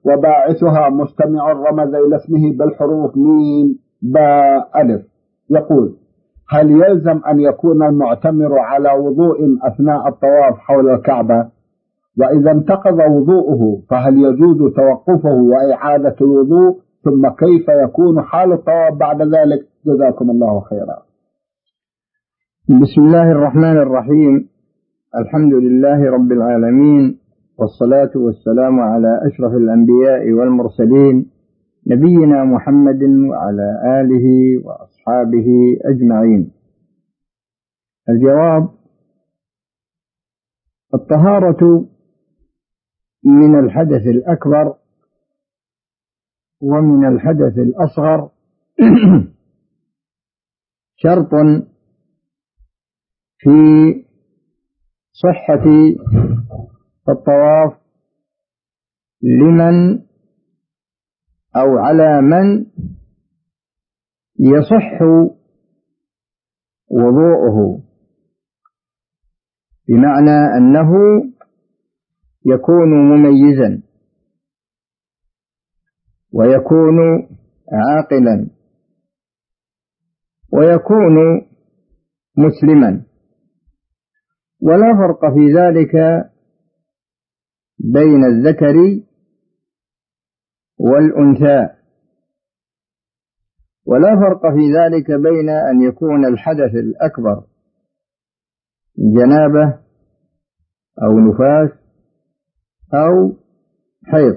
وباعثها مستمع رمز إلى اسمه بالحروف ميم باء ألف. يقول: هل يلزم أن يكون المعتمر على وضوء أثناء الطواف حول الكعبة؟ وإذا انتقض وضوءه فهل يجوز توقفه وإعادة الوضوء؟ ثم كيف يكون حال الطواف بعد ذلك؟ جزاكم الله خيرا. بسم الله الرحمن الرحيم. الحمد لله رب العالمين، والصلاة والسلام على أشرف الأنبياء والمرسلين، نبينا محمد وعلى آله وأصحابه أجمعين. الجواب: الطهارة من الحدث الأكبر ومن الحدث الأصغر شرط في صحة الطواف لمن أو على من يصح وضوءه، بمعنى أنه يكون مميزا ويكون عاقلا ويكون مسلما. ولا فرق في ذلك بين الذكر والأنثى، ولا فرق في ذلك بين أن يكون الحدث الأكبر جنابة أو نفاس أو حيض.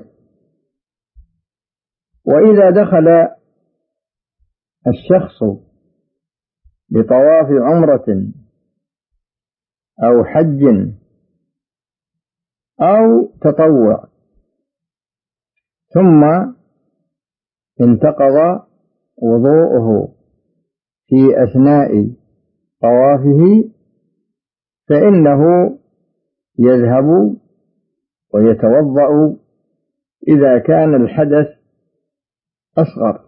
وإذا دخل الشخص بطواف عمرة أو حج أو تطوع ثم انتقض وضوءه في أثناء طوافه، فإنه يذهب ويتوضأ إذا كان الحدث أصغر.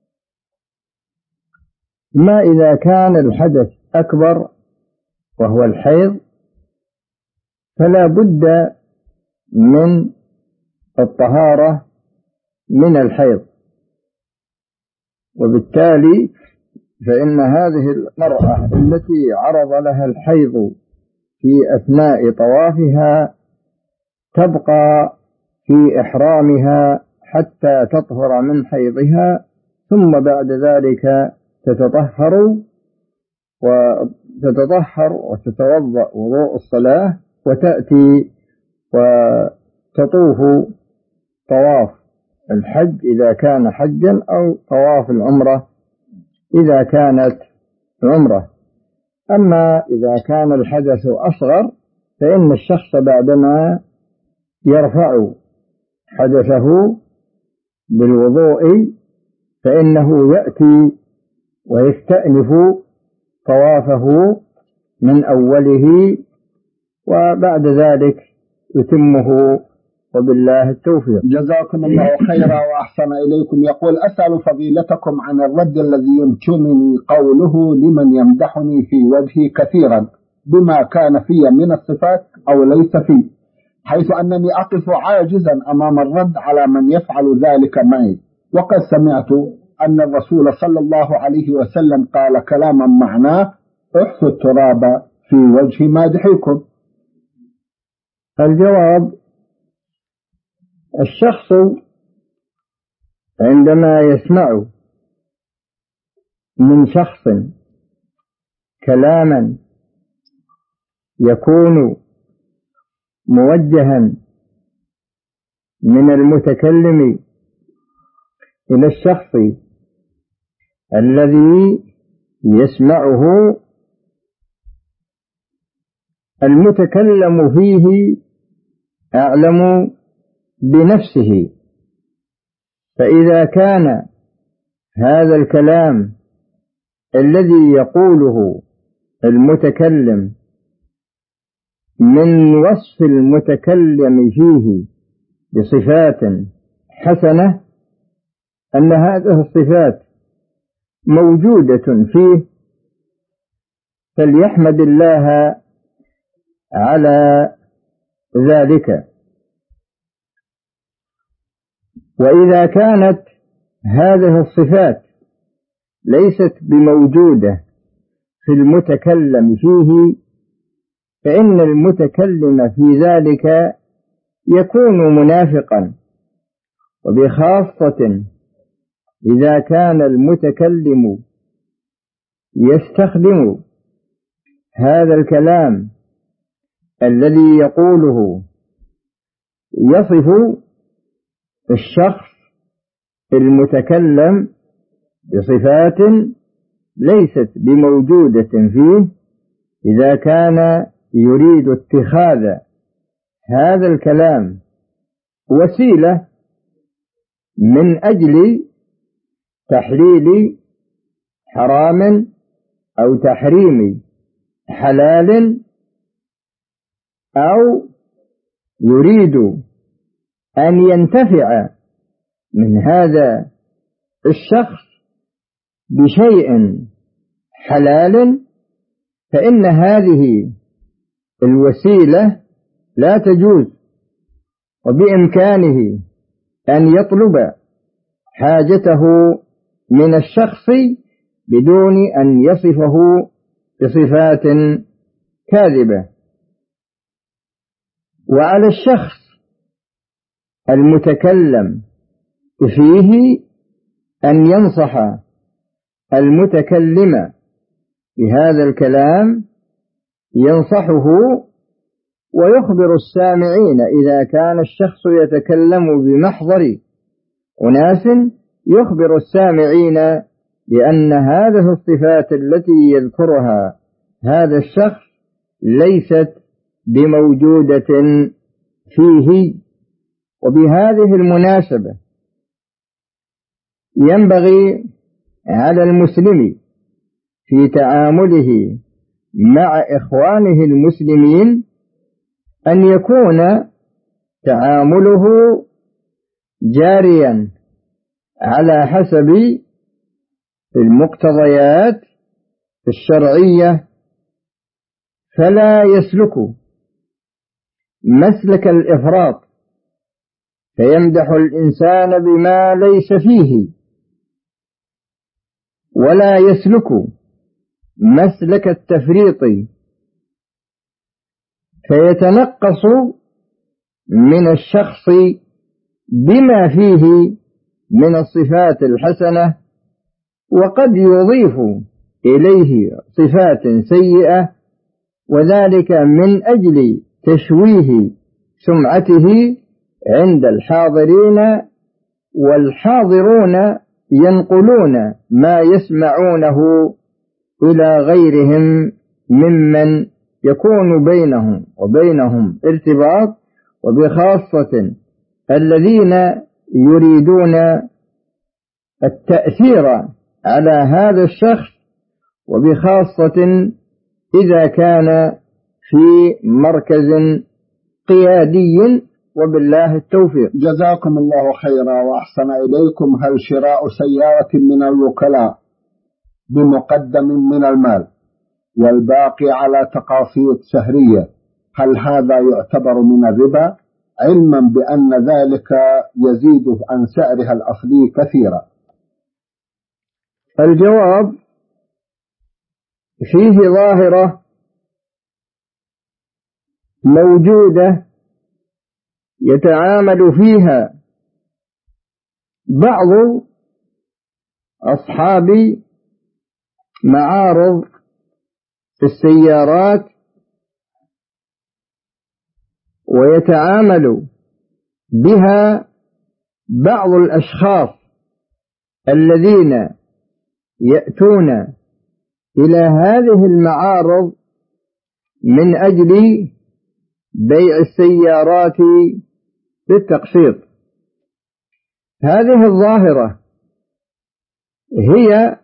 ما إذا كان الحدث أكبر وهو الحيض فلا بد من الطهارة من الحيض، وبالتالي فإن هذه المرأة التي عرض لها الحيض في أثناء طوافها تبقى في إحرامها حتى تطهر من حيضها، ثم بعد ذلك تتطهر وتتوضأ وضوء الصلاة وتأتي وتطوف طواف الحج إذا كان حجا أو طواف العمرة إذا كانت عمرة. أما إذا كان الحدث أصغر فإن الشخص بعدما يرفع حدثه بالوضوء فإنه يأتي ويستأنف طوافه من أوله، وبعد ذلك يتمه، وبالله التوفيق. جزاكم الله خيرا وأحسن إليكم. يقول: أسأل فضيلتكم عن الرد الذي يمكنني قوله لمن يمدحني في وجهي كثيرا بما كان في من الصفات أو ليس فيه، حيث أنني أقف عاجزا أمام الرد على من يفعل ذلك معي، وقد سمعت أن الرسول صلى الله عليه وسلم قال كلاما معناه: احثوا التراب في وجه مادحكم. الجواب: الشخص عندما يسمع من شخص كلاما يكون موجها من المتكلم إلى الشخص الذي يسمعه، المتكلم فيه أعلم بنفسه، فإذا كان هذا الكلام الذي يقوله المتكلم من وصف المتكلم فيه بصفات حسنة، أن هذه الصفات موجودة فيه، فليحمد الله على ذلك. وإذا كانت هذه الصفات ليست بموجودة في المتكلم فيه، فإن المتكلم في ذلك يكون منافقا، وبخاصة إذا كان المتكلم يستخدم هذا الكلام الذي يقوله يصف الشخص المتكلم بصفات ليست بموجودة فيه، إذا كان يريد اتخاذ هذا الكلام وسيلة من أجل تحليل حرام أو تحريم حلال، أو يريد أن ينتفع من هذا الشخص بشيء حلال، فإن هذه الوسيلة لا تجوز، وبإمكانه أن يطلب حاجته من الشخص بدون أن يصفه بصفات كاذبة. وعلى الشخص المتكلم فيه أن ينصح المتكلم بهذا الكلام، ينصحه ويخبر السامعين إذا كان الشخص يتكلم بمحضر أناس، يخبر السامعين بأن هذه الصفات التي يذكرها هذا الشخص ليست بموجودة فيه. وبهذه المناسبة ينبغي على المسلم في تعامله مع إخوانه المسلمين أن يكون تعامله جاريا على حسب المقتضيات الشرعية، فلا يسلك مسلك الإفراط فيمدح الإنسان بما ليس فيه، ولا يسلك مسلك التفريط فيتنقص من الشخص بما فيه من الصفات الحسنة، وقد يضيف إليه صفات سيئة، وذلك من أجل تشويه سمعته عند الحاضرين، والحاضرون ينقلون ما يسمعونه إلى غيرهم ممن يكون بينهم وبينهم ارتباط، وبخاصة الذين يريدون التأثير على هذا الشخص، وبخاصة إذا كان في مركز قيادي. وبالله التوفيق. جزاكم الله خيرا وأحسن إليكم. هل شراء سيارة من الوكلاء بمقدم من المال والباقي على تقاسيط شهرية، هل هذا يعتبر من الربا، علما بأن ذلك يزيد عن سعرها الأصلي كثيرا؟ الجواب: فيه ظاهرة موجودة يتعامل فيها بعض أصحاب معارض السيارات، ويتعامل بها بعض الأشخاص الذين يأتون إلى هذه المعارض من أجل بيع السيارات بالتقسيط. هذه الظاهرة هي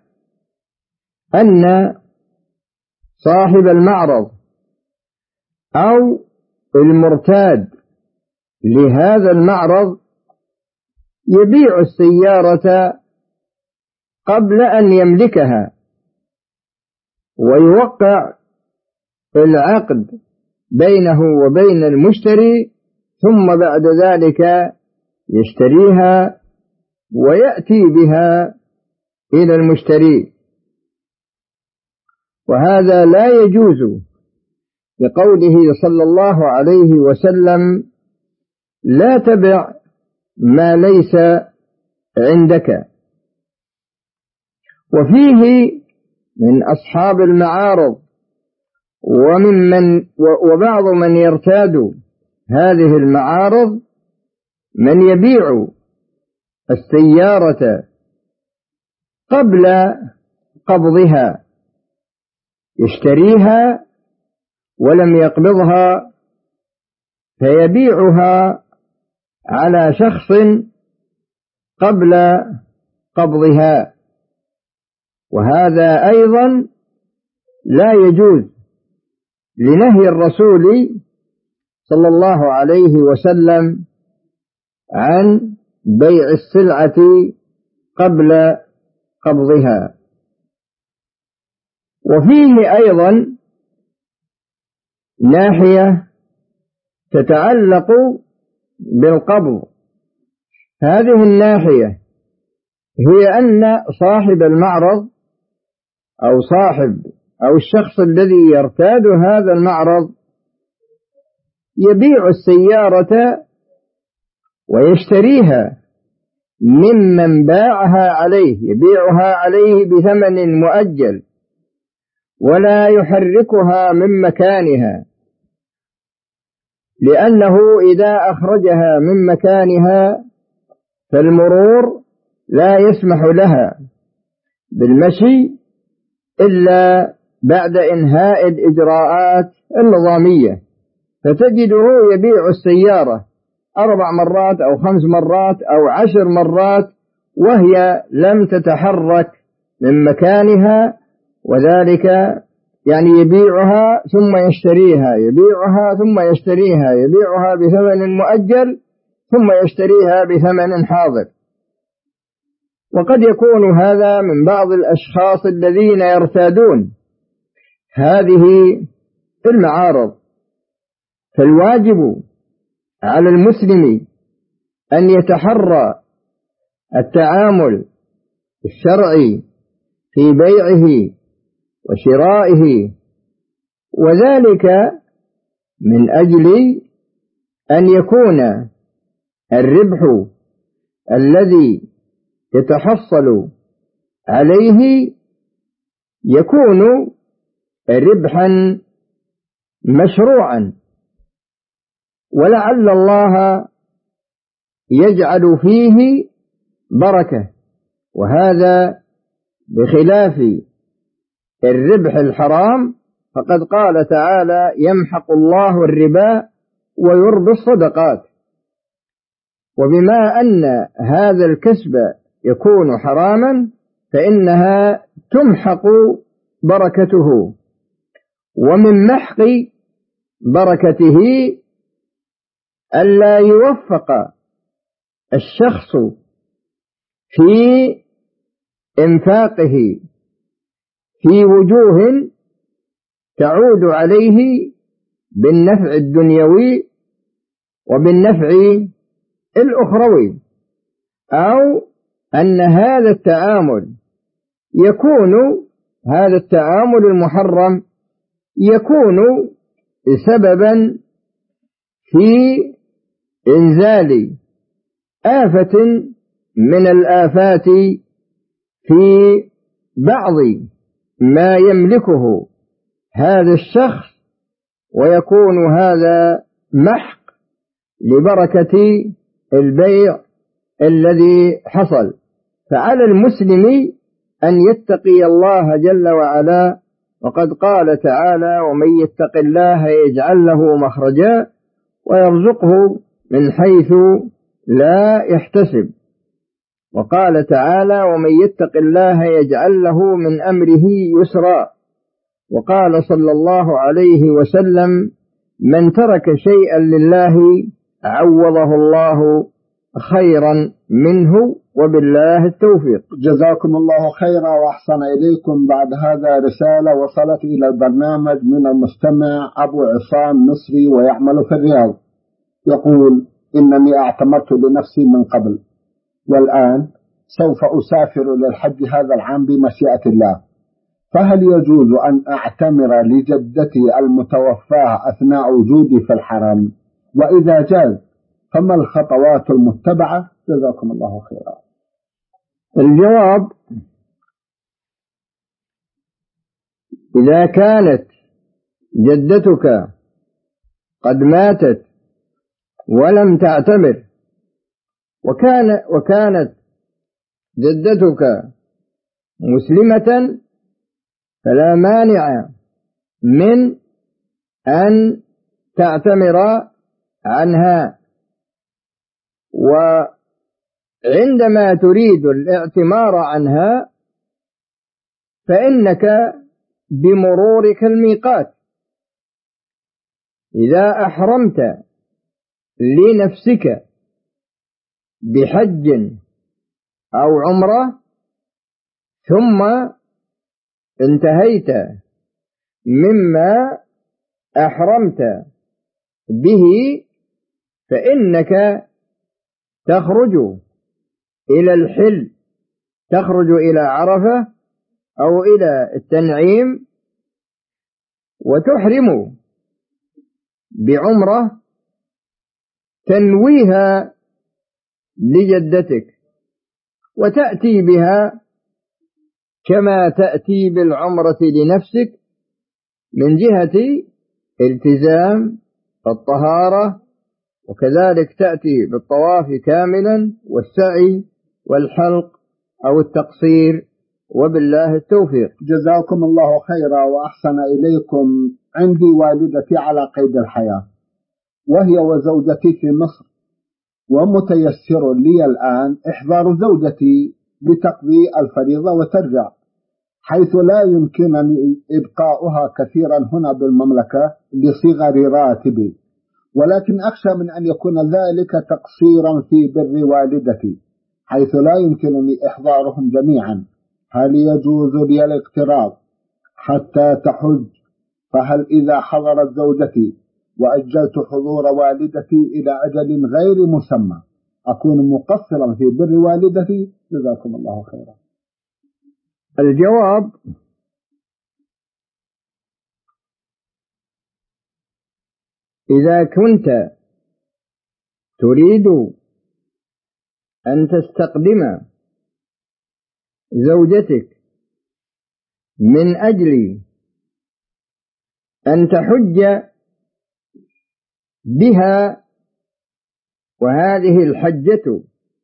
أن صاحب المعرض أو المرتاد لهذا المعرض يبيع السيارة قبل أن يملكها، ويوقع العقد بينه وبين المشتري، ثم بعد ذلك يشتريها ويأتي بها إلى المشتري، وهذا لا يجوز لقوله صلى الله عليه وسلم: لا تبع ما ليس عندك. وفيه من أصحاب المعارض وبعض من يرتاد هذه المعارض من يبيع السيارة قبل قبضها، يشتريها ولم يقبضها فيبيعها على شخص قبل قبضها، وهذا أيضا لا يجوز لنهي الرسول صلى الله عليه وسلم عن بيع السلعة قبل قبضها. وفيه أيضا ناحية تتعلق بالقبض. هذه الناحية هي أن صاحب المعرض أو الشخص الذي يرتاد هذا المعرض يبيع السيارة ويشتريها ممن باعها عليه، يبيعها عليه بثمن مؤجل ولا يحركها من مكانها، لأنه إذا أخرجها من مكانها فالمرور لا يسمح لها بالمشي إلا بعد إنهاء الإجراءات النظامية، فتجده يبيع السيارة 4 مرات أو 5 مرات أو 10 مرات وهي لم تتحرك من مكانها، وذلك يعني يبيعها ثم يشتريها، يبيعها ثم يشتريها، يبيعها بثمن مؤجل ثم يشتريها بثمن حاضر. وقد يكون هذا من بعض الأشخاص الذين يرتادون هذه المعارض. فالواجب على المسلم أن يتحرى التعامل الشرعي في بيعه وشرائه، وذلك من أجل أن يكون الربح الذي يتحصل عليه يكون ربحا مشروعا، ولعل الله يجعل فيه بركة، وهذا بخلاف الربح الحرام، فقد قال تعالى: يمحق الله الربا ويربي الصدقات. وبما أن هذا الكسب يكون حراما فإنها تمحق بركته، ومن محق بركته ألا يوفق الشخص في إنفاقه في وجوه تعود عليه بالنفع الدنيوي وبالنفع الأخروي، أو أن هذا التعامل المحرم يكون سببا في إنزال آفة من الآفات في بعض ما يملكه هذا الشخص، ويكون هذا محق لبركة البيع الذي حصل. فعلى المسلم أن يتقي الله جل وعلا، وقد قال تعالى: ومن يتق الله يجعل له مخرجا ويرزقه من حيث لا يحتسب. وقال تعالى: ومن يتق الله يجعل له من أمره يسرا. وقال صلى الله عليه وسلم: من ترك شيئا لله عوضه الله خيرا منه، وبالله التوفيق. جزاكم الله خيرا وأحسن إليكم. بعد هذا رسالة وصلت إلى البرنامج من المستمع أبو عصام مصري ويعمل في الرياض، يقول: إنني اعتمرت لنفسي من قبل، والآن سوف أسافر للحج هذا العام بمشيئة الله، فهل يجوز أن أعتمر لجدتي المتوفاة أثناء وجودي في الحرم؟ وإذا جاز فما الخطوات المتبعة؟ جزاكم الله خيرا. الجواب: إذا كانت جدتك قد ماتت ولم تعتمر وكانت جدتك مسلمة فلا مانع من أن تعتمر عنها، وعندما تريد الاعتمار عنها فإنك بمرورك الميقات إذا أحرمت لنفسك بحج أو عمرة ثم انتهيت مما أحرمت به فإنك تخرج إلى الحل، تخرج إلى عرفة أو إلى التنعيم وتحرم بعمرة تنويها لجدتك وتأتي بها كما تأتي بالعمرة لنفسك من جهة التزام الطهارة، وكذلك تأتي بالطواف كاملا والسعي والحلق أو التقصير، وبالله التوفيق. جزاكم الله خيرا وأحسن إليكم. عندي والدتي على قيد الحياة وهي وزوجتي في مصر، ومتيسر لي الآن إحضار زوجتي لتقضي الفريضة وترجع، حيث لا يمكنني إبقاؤها كثيرا هنا بالمملكة لصغر راتبي، ولكن أخشى من أن يكون ذلك تقصيرا في بر والدتي حيث لا يمكنني إحضارهم جميعا. هل يجوز لي الاقتراض حتى تحج؟ فهل إذا حضرت زوجتي وأجلت حضور والدتي إلى أجل غير مسمى أكون مقصرا في بر والدتي؟ جزاكم الله خيرا. الجواب: إذا كنت تريد أن تستقدم زوجتك من أجل أن تحج بها، وهذه الحجة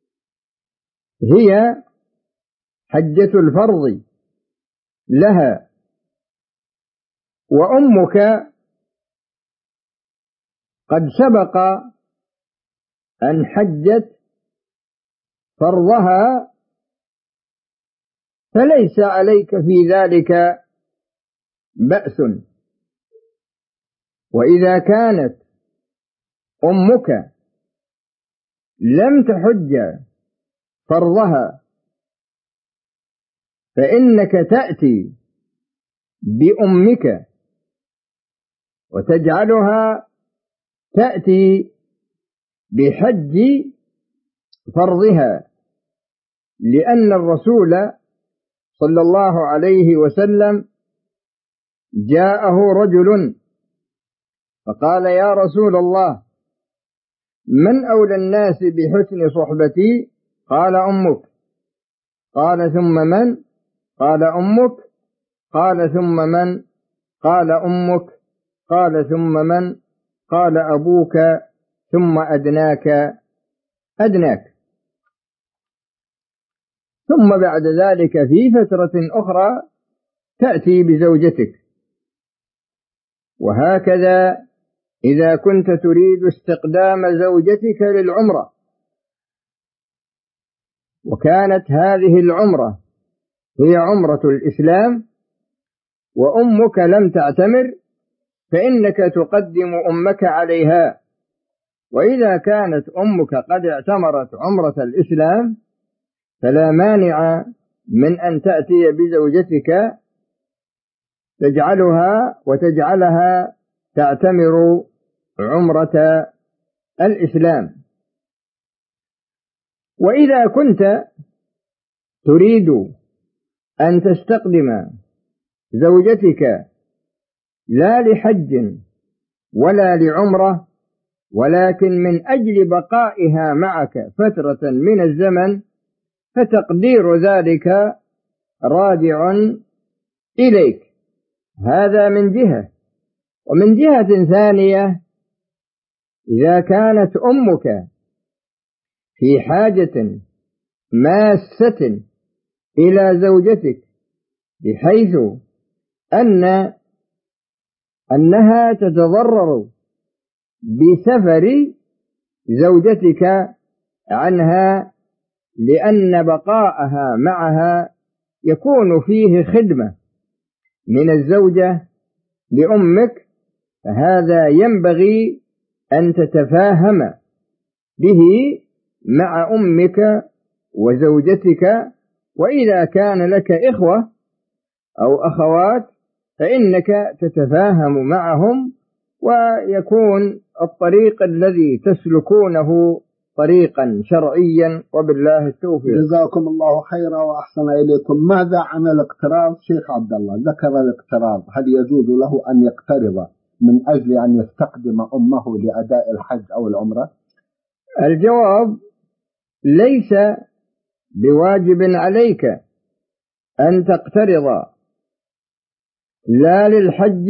هي حجة الفرض لها، وأمك قد سبق أن حجت فرضها، فليس عليك في ذلك بأس. وإذا كانت أمك لم تحج فرضها فإنك تأتي بأمك وتجعلها تأتي بحج فرضها، لأن الرسول صلى الله عليه وسلم جاءه رجل فقال: يا رسول الله، من أولى الناس بحسن صحبتي؟ قال: أمك. قال: ثم من؟ قال: أمك. قال: ثم من؟ قال: أمك. قال: ثم من؟ قال: أبوك، ثم أدناك. ثم بعد ذلك في فترة أخرى تأتي بزوجتك. وهكذا إذا كنت تريد استقدام زوجتك للعمرة وكانت هذه العمرة هي عمرة الإسلام وأمك لم تعتمر فإنك تقدم أمك عليها. وإذا كانت أمك قد اعتمرت عمرة الإسلام فلا مانع من أن تأتي بزوجتك وتجعلها تعتمر عمرة الإسلام. وإذا كنت تريد أن تستقدم زوجتك لا لحج ولا لعمرة، ولكن من أجل بقائها معك فترة من الزمن، فتقدير ذلك راجع إليك. هذا من جهة. ومن جهة ثانية، إذا كانت أمك في حاجة ماسة إلى زوجتك بحيث أنها تتضرر بسفر زوجتك عنها، لأن بقاءها معها يكون فيه خدمة من الزوجة لأمك، فهذا ينبغي أن تتفاهم به مع أمك وزوجتك. وإذا كان لك إخوة أو أخوات فإنك تتفاهم معهم، ويكون الطريق الذي تسلكونه طريقا شرعيا، وبالله التوفيق. جزاكم الله خيرا وأحسن إليكم. ماذا عن الاقتراض شيخ عبد الله؟ ذكر الاقتراض، هل يجوز له أن يقترض من أجل أن يستقدم أمه لأداء الحج أو العمرة؟ الجواب: ليس بواجب عليك أن تقترض لا للحج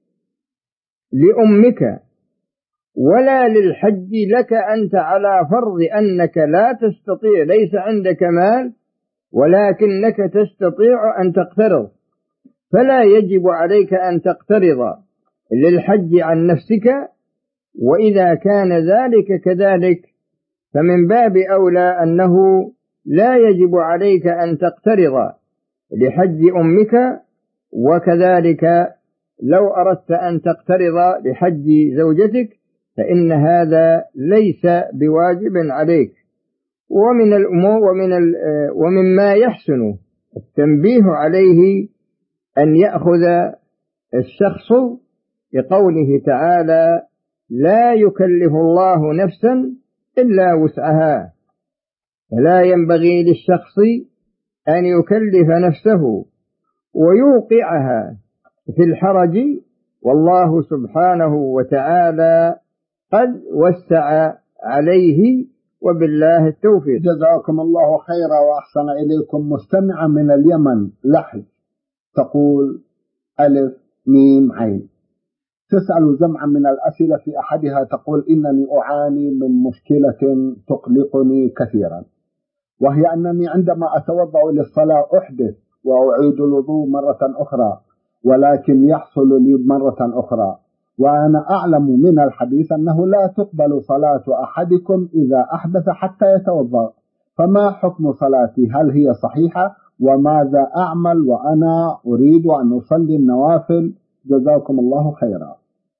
لأمك ولا للحج لك أنت، على فرض أنك لا تستطيع، ليس عندك مال ولكنك تستطيع أن تقترض، فلا يجب عليك أن تقترض للحج عن نفسك. وإذا كان ذلك كذلك فمن باب أولى أنه لا يجب عليك أن تقترض لحج أمك، وكذلك لو أردت أن تقترض لحج زوجتك فإن هذا ليس بواجب عليك. ومن الأمور ومما يحسن التنبيه عليه أن يأخذ الشخص بقوله تعالى: لا يكلف الله نفسا إلا وسعها، فلا ينبغي للشخص أن يكلف نفسه ويوقعها في الحرج، والله سبحانه وتعالى قد وسع عليه، وبالله التوفيق. جزاكم الله خيرا وأحسن إليكم. مستمعة من اليمن لحج تقول: ألف ميم عين، تسأل جمعا من الأسئلة، في أحدها تقول: إنني أعاني من مشكلة تقلقني كثيرا، وهي أنني عندما أتوضأ للصلاة أحدث وأعيد الوضوء مرة أخرى، ولكن يحصل لي مرة أخرى، وأنا أعلم من الحديث أنه لا تقبل صلاة أحدكم إذا أحدث حتى يتوضأ، فما حكم صلاتي؟ هل هي صحيحة؟ وماذا أعمل وأنا أريد أن أصلي النوافل؟ جزاكم الله خيرا.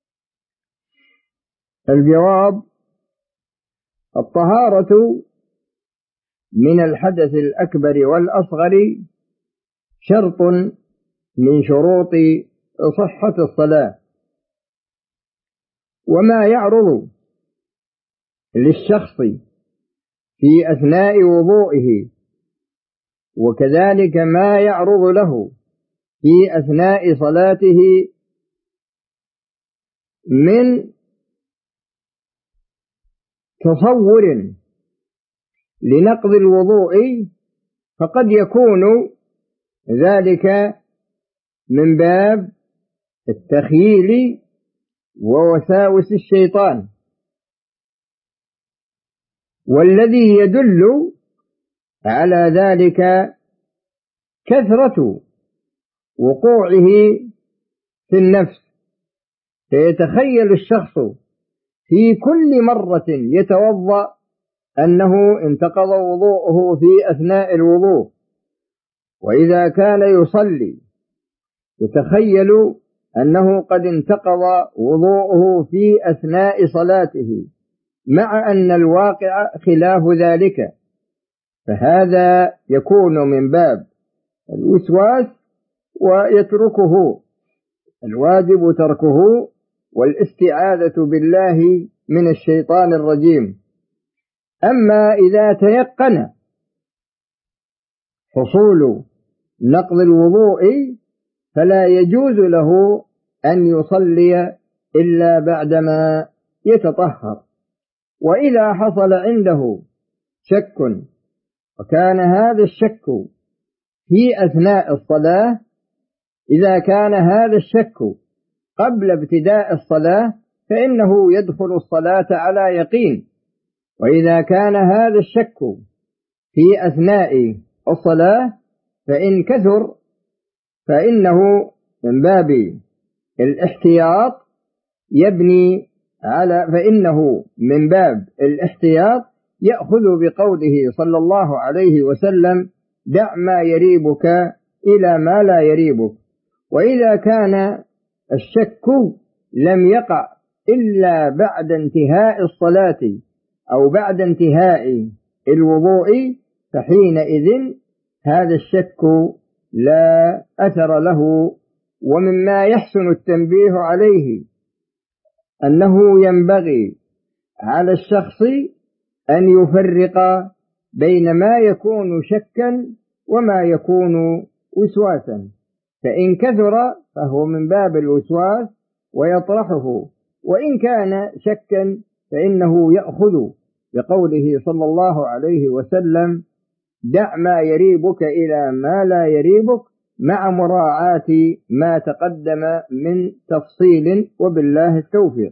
الجواب: الطهارة من الحدث الأكبر والأصغر شرط من شروط صحة الصلاة، وما يعرض للشخص في أثناء وضوئه وكذلك ما يعرض له في أثناء صلاته من تصور لنقض الوضوء، فقد يكون ذلك من باب التخييل ووساوس الشيطان، والذي يدل على ذلك كثرة وقوعه في النفس، فيتخيل الشخص في كل مرة يتوضأ أنه انتقض وضوءه في أثناء الوضوء، وإذا كان يصلي يتخيل أنه قد انتقض وضوءه في أثناء صلاته، مع أن الواقع خلاف ذلك، فهذا يكون من باب الوسواس ويتركه، الواجب تركه والاستعاذة بالله من الشيطان الرجيم. أما إذا تيقن حصول نقض الوضوء فلا يجوز له أن يصلي إلا بعدما يتطهر. وإذا حصل عنده شك وكان هذا الشك في أثناء الصلاة، إذا كان هذا الشك قبل ابتداء الصلاة فإنه يدخل الصلاة على يقين، وإذا كان هذا الشك في أثناء الصلاة فإن كثر فإنه من باب الاحتياط يأخذ بقوله صلى الله عليه وسلم: دع ما يريبك إلى ما لا يريبك. وإذا كان الشك لم يقع إلا بعد انتهاء الصلاة أو بعد انتهاء الوضوء فحينئذ هذا الشك لا أثر له. ومما يحسن التنبيه عليه أنه ينبغي على الشخص أن يفرق بين ما يكون شكا وما يكون وسواسا، فإن كثر فهو من باب الوسواس ويطرحه، وإن كان شكا فإنه يأخذ بقوله صلى الله عليه وسلم: دع ما يريبك إلى ما لا يريبك، مع مراعاة ما تقدم من تفصيل، وبالله التوفيق.